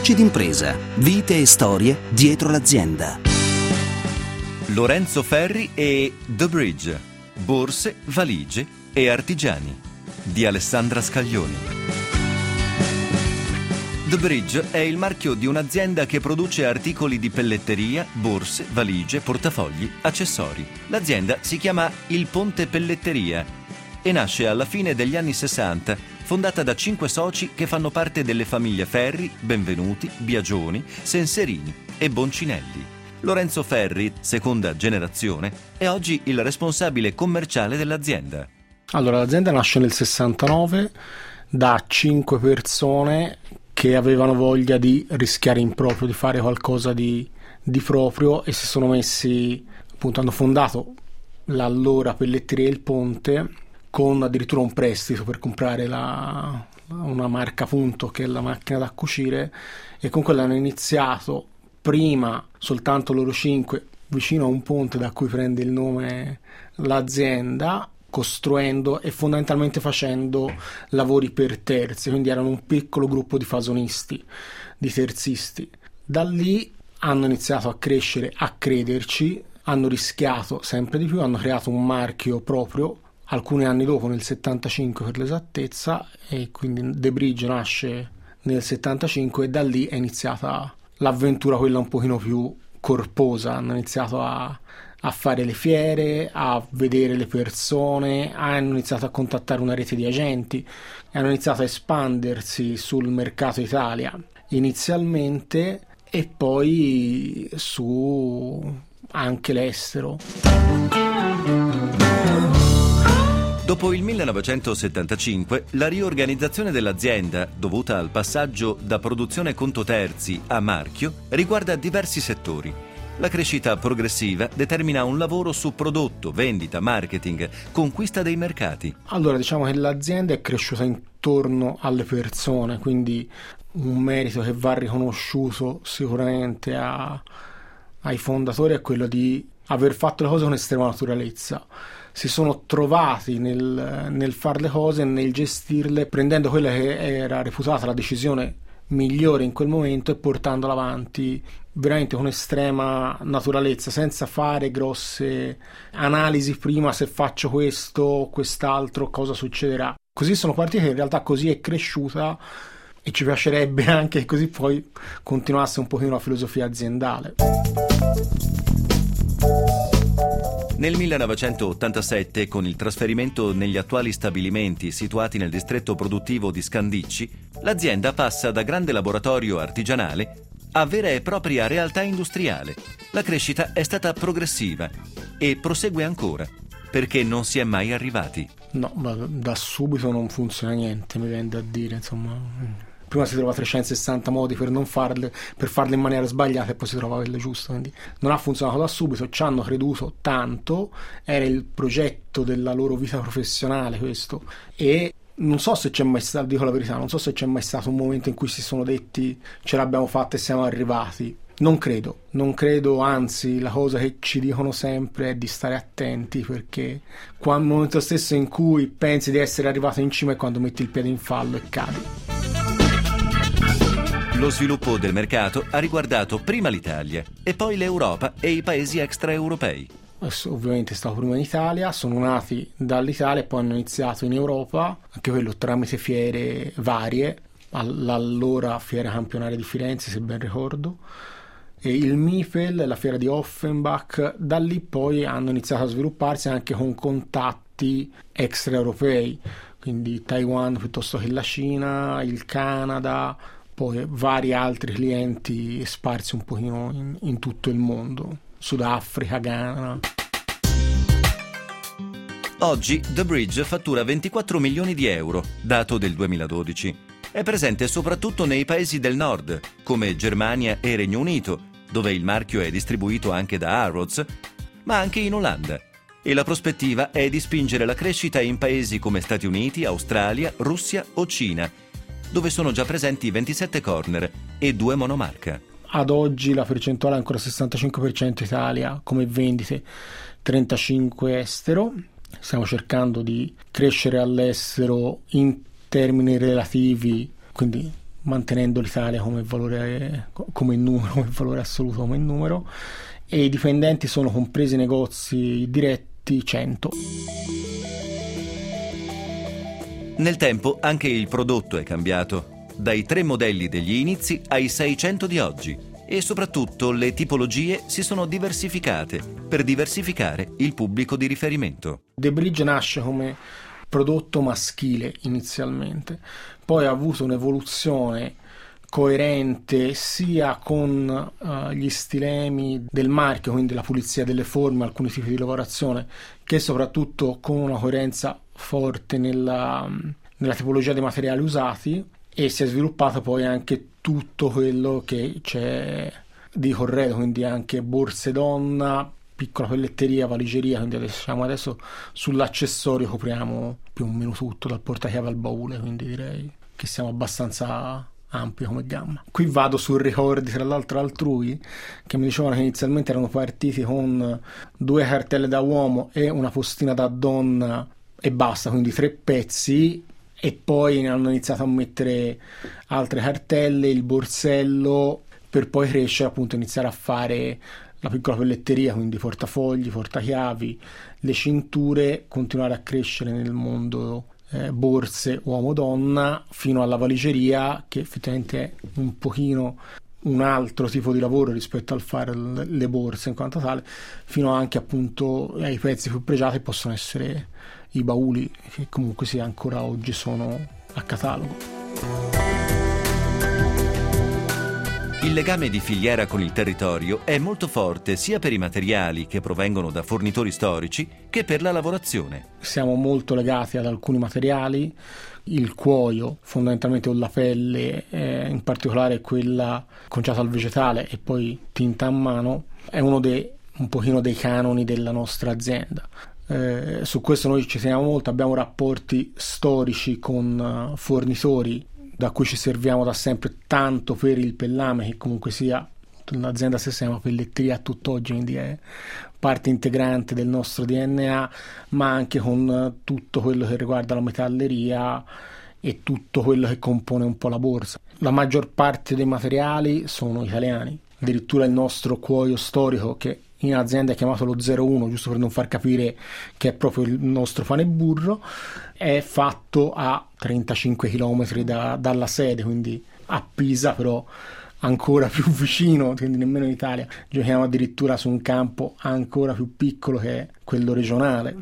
Voci d'impresa, vite e storie dietro l'azienda. Lorenzo Ferri e The Bridge, borse, valigie e artigiani, di Alessandra Scaglioni. The Bridge è il marchio di un'azienda che produce articoli di pelletteria, borse, valigie, portafogli, accessori. L'azienda si chiama Il Ponte Pelletteria e nasce alla fine degli anni 60, fondata da 5 soci che fanno parte delle famiglie Ferri, Benvenuti, Biagioni, Senserini e Boncinelli. Lorenzo Ferri, seconda generazione, è oggi il responsabile commerciale dell'azienda. Allora, l'azienda nasce nel 69 da 5 persone che avevano voglia di rischiare in proprio, di fare qualcosa di proprio, e si sono messi, appunto, hanno fondato l'allora pelletteria Il Ponte con addirittura un prestito per comprare una marca Punto, che è la macchina da cucire, e con quella hanno iniziato prima soltanto loro 5 vicino a un ponte da cui prende il nome l'azienda, costruendo e fondamentalmente facendo lavori per terzi, quindi erano un piccolo gruppo di fasonisti, di terzisti. Da lì hanno iniziato a crescere, a crederci, hanno rischiato sempre di più, hanno creato un marchio proprio alcuni anni dopo, nel 75 per l'esattezza, e quindi The Bridge nasce nel 75 e da lì è iniziata l'avventura, quella un pochino più corposa. Hanno iniziato a fare le fiere, a vedere le persone, hanno iniziato a contattare una rete di agenti e hanno iniziato a espandersi sul mercato Italia inizialmente e poi su anche l'estero. Dopo il 1975, la riorganizzazione dell'azienda, dovuta al passaggio da produzione conto terzi a marchio, riguarda diversi settori. La crescita progressiva determina un lavoro su prodotto, vendita, marketing, conquista dei mercati. Allora, diciamo che l'azienda è cresciuta intorno alle persone, quindi un merito che va riconosciuto sicuramente ai fondatori è quello di aver fatto le cose con estrema naturalezza. Si sono trovati nel fare le cose, nel gestirle, prendendo quella che era reputata la decisione migliore in quel momento e portandola avanti veramente con estrema naturalezza, senza fare grosse analisi prima: se faccio questo, quest'altro, cosa succederà. Così sono partiti, in realtà così è cresciuta, e ci piacerebbe anche che così poi continuasse un pochino la filosofia aziendale. Nel 1987, con il trasferimento negli attuali stabilimenti situati nel distretto produttivo di Scandicci, l'azienda passa da grande laboratorio artigianale a vera e propria realtà industriale. La crescita è stata progressiva e prosegue ancora, perché non si è mai arrivati. No, ma da subito non funziona niente, mi viene da dire, insomma. Prima si trova 360 modi per non farle, per farle in maniera sbagliata, e poi si trova quelle giuste. Quindi non ha funzionato da subito, ci hanno creduto tanto, era il progetto della loro vita professionale questo, e non so se c'è mai stato, dico la verità, non so se c'è mai stato un momento in cui si sono detti ce l'abbiamo fatta e siamo arrivati. Non credo, anzi la cosa che ci dicono sempre è di stare attenti, perché il momento stesso in cui pensi di essere arrivato in cima è quando metti il piede in fallo e cadi. Lo sviluppo del mercato ha riguardato prima l'Italia e poi l'Europa e i paesi extraeuropei. Ovviamente è stato prima in Italia, sono nati dall'Italia e poi hanno iniziato in Europa, anche quello tramite fiere varie, all'allora Fiera Campionaria di Firenze, se ben ricordo, e il MIPEL, la fiera di Offenbach. Da lì poi hanno iniziato a svilupparsi anche con contatti extraeuropei, quindi Taiwan piuttosto che la Cina, il Canada, poi vari altri clienti sparsi un pochino in tutto il mondo, Sudafrica, Ghana. Oggi The Bridge fattura 24 milioni di euro, dato del 2012. È presente soprattutto nei paesi del nord, come Germania e Regno Unito, dove il marchio è distribuito anche da Harrods, ma anche in Olanda. E la prospettiva è di spingere la crescita in paesi come Stati Uniti, Australia, Russia o Cina, dove sono già presenti 27 corner e 2 monomarca. Ad oggi la percentuale è ancora 65% Italia come vendite, 35% estero. Stiamo cercando di crescere all'estero in termini relativi, quindi mantenendo l'Italia come valore, come numero, come valore assoluto, come numero, e i dipendenti sono, compresi i negozi diretti, 100. Nel tempo anche il prodotto è cambiato, dai 3 modelli degli inizi ai 600 di oggi, e soprattutto le tipologie si sono diversificate per diversificare il pubblico di riferimento. The Bridge nasce come prodotto maschile inizialmente, poi ha avuto un'evoluzione coerente sia con gli stilemi del marchio, quindi la pulizia delle forme, alcuni tipi di lavorazione, che soprattutto con una coerenza forte nella tipologia dei materiali usati, e si è sviluppato poi anche tutto quello che c'è di corredo, quindi anche borse donna, piccola pelletteria, valigeria, quindi siamo adesso sull'accessorio, copriamo più o meno tutto, dal portachiave al baule, quindi direi che siamo abbastanza ampi come gamma. Qui vado su ricordi tra l'altro altrui che mi dicevano che inizialmente erano partiti con 2 cartelle da uomo e una postina da donna e basta, quindi 3 pezzi, e poi hanno iniziato a mettere altre cartelle, il borsello, per poi crescere, appunto iniziare a fare la piccola pelletteria, quindi portafogli, portachiavi, le cinture, continuare a crescere nel mondo borse uomo-donna, fino alla valigeria, che effettivamente è un pochino un altro tipo di lavoro rispetto al fare le borse in quanto tale, fino anche appunto ai pezzi più pregiati possono essere i bauli, che comunque sia ancora oggi sono a catalogo. Il legame di filiera con il territorio è molto forte sia per i materiali che provengono da fornitori storici che per la lavorazione. Siamo molto legati ad alcuni materiali, il cuoio fondamentalmente, o la pelle, in particolare quella conciata al vegetale e poi tinta a mano, è un pochino dei canoni della nostra azienda. Su questo noi ci teniamo molto, abbiamo rapporti storici con fornitori da cui ci serviamo da sempre, tanto per il pellame, che comunque sia l'azienda stessa si chiama pelletteria a tutt'oggi, quindi è parte integrante del nostro DNA, ma anche con tutto quello che riguarda la metalleria e tutto quello che compone un po' la borsa. La maggior parte dei materiali sono italiani, addirittura il nostro cuoio storico, che in azienda è chiamato lo 01, giusto per non far capire che è proprio il nostro pane e burro, è fatto a 35 km dalla sede, quindi a Pisa, però ancora più vicino, quindi nemmeno in Italia. Giochiamo addirittura su un campo ancora più piccolo, che è quello regionale.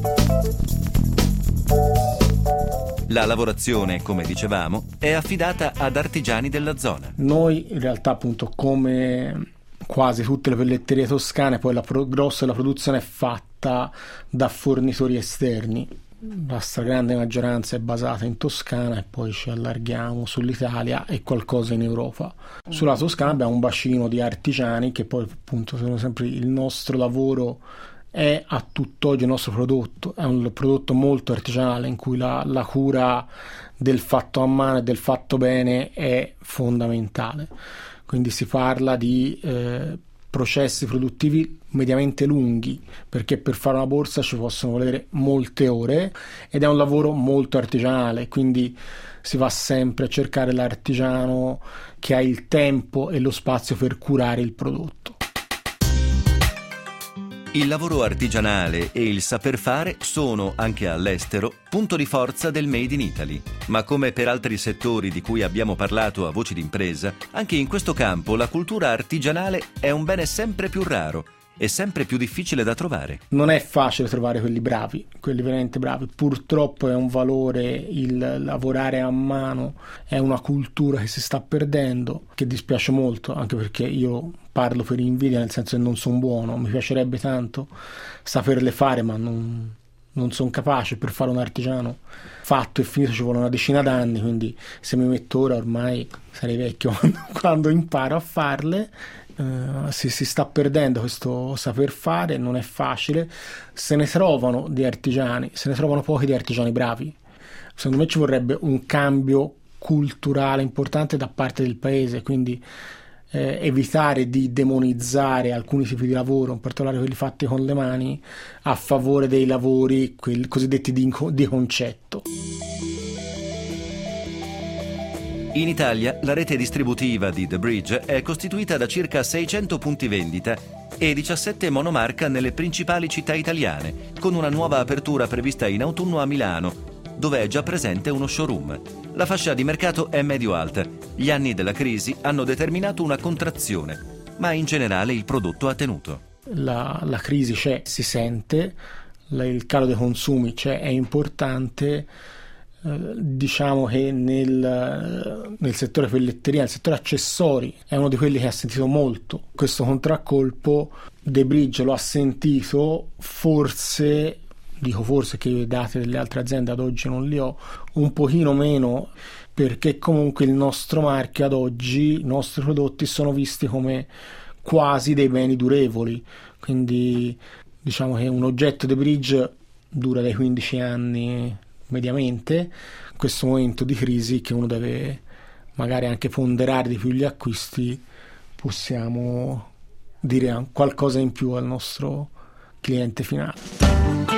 La lavorazione, come dicevamo, è affidata ad artigiani della zona. Noi in realtà, appunto, come quasi tutte le pelletterie toscane, poi la grossa della produzione è fatta da fornitori esterni. La stragrande maggioranza è basata in Toscana e poi ci allarghiamo sull'Italia e qualcosa in Europa. Sulla Toscana abbiamo un bacino di artigiani che poi, appunto, sono sempre il nostro lavoro. È a tutt'oggi il nostro prodotto, è un prodotto molto artigianale in cui la cura del fatto a mano e del fatto bene è fondamentale. Quindi si parla di processi produttivi mediamente lunghi, perché per fare una borsa ci possono volere molte ore ed è un lavoro molto artigianale, quindi si va sempre a cercare l'artigiano che ha il tempo e lo spazio per curare il prodotto. Il lavoro artigianale e il saper fare sono, anche all'estero, punto di forza del Made in Italy. Ma come per altri settori di cui abbiamo parlato a Voci d'Impresa, anche in questo campo la cultura artigianale è un bene sempre più raro e sempre più difficile da trovare. Non è facile trovare quelli bravi, quelli veramente bravi. Purtroppo è un valore, il lavorare a mano è una cultura che si sta perdendo, che dispiace molto, anche perché io parlo per invidia, nel senso che non sono buono, mi piacerebbe tanto saperle fare, ma non sono capace. Per fare un artigiano fatto e finito ci vuole una decina d'anni, quindi se mi metto ora ormai sarei vecchio quando imparo a farle. Si sta perdendo questo saper fare, non è facile. Se ne trovano di artigiani, se ne trovano pochi di artigiani bravi. Secondo me ci vorrebbe un cambio culturale importante da parte del paese, quindi evitare di demonizzare alcuni tipi di lavoro, in particolare quelli fatti con le mani, a favore dei lavori quelli cosiddetti di concetto. In Italia la rete distributiva di The Bridge è costituita da circa 600 punti vendita e 17 monomarca nelle principali città italiane, con una nuova apertura prevista in autunno a Milano, dove è già presente uno showroom. La fascia di mercato è medio-alta. Gli anni della crisi hanno determinato una contrazione, ma in generale il prodotto ha tenuto. La crisi c'è, si sente, il calo dei consumi c'è, è importante. Diciamo che nel settore pelletteria, nel settore accessori, è uno di quelli che ha sentito molto questo contraccolpo. The Bridge lo ha sentito, forse che i dati delle altre aziende ad oggi non li ho, un pochino meno, perché comunque il nostro marchio ad oggi, i nostri prodotti sono visti come quasi dei beni durevoli, quindi diciamo che un oggetto The Bridge dura dai 15 anni mediamente. In questo momento di crisi, che uno deve magari anche ponderare di più gli acquisti, possiamo dire qualcosa in più al nostro cliente finale.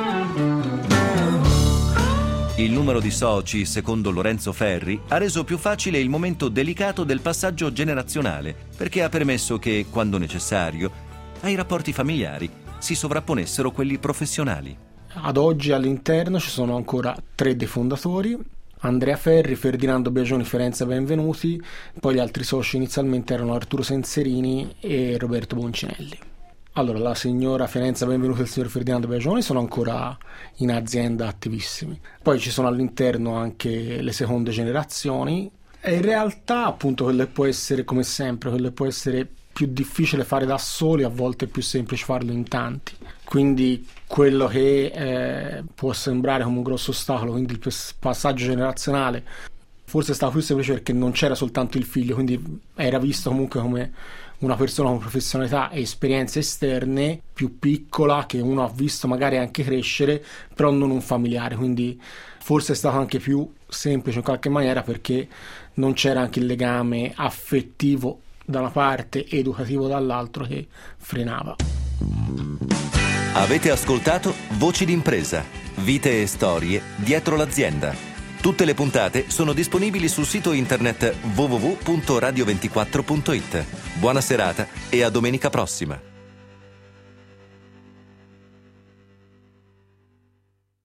Il numero di soci, secondo Lorenzo Ferri, ha reso più facile il momento delicato del passaggio generazionale, perché ha permesso che, quando necessario, ai rapporti familiari si sovrapponessero quelli professionali. Ad oggi all'interno ci sono ancora 3 dei fondatori: Andrea Ferri, Ferdinando Biagioni, Ferenza Benvenuti. Poi gli altri soci inizialmente erano Arturo Senserini e Roberto Boncinelli. Allora, la signora Ferenza Benvenuti e il signor Ferdinando Biagioni sono ancora in azienda attivissimi. Poi ci sono all'interno anche le seconde generazioni, e in realtà appunto quello che può essere, come sempre, quello che può essere più difficile fare da soli, a volte è più semplice farlo in tanti. Quindi quello che può sembrare come un grosso ostacolo, quindi il passaggio generazionale, forse è stato più semplice perché non c'era soltanto il figlio, quindi era visto comunque come una persona con professionalità e esperienze esterne più piccola, che uno ha visto magari anche crescere, però non un familiare. Quindi forse è stato anche più semplice in qualche maniera, perché non c'era anche il legame affettivo da una parte, educativo dall'altro, che frenava. Avete ascoltato Voci d'impresa, vite e storie dietro l'azienda. Tutte le puntate sono disponibili sul sito internet www.radio24.it. Buona serata e a domenica prossima.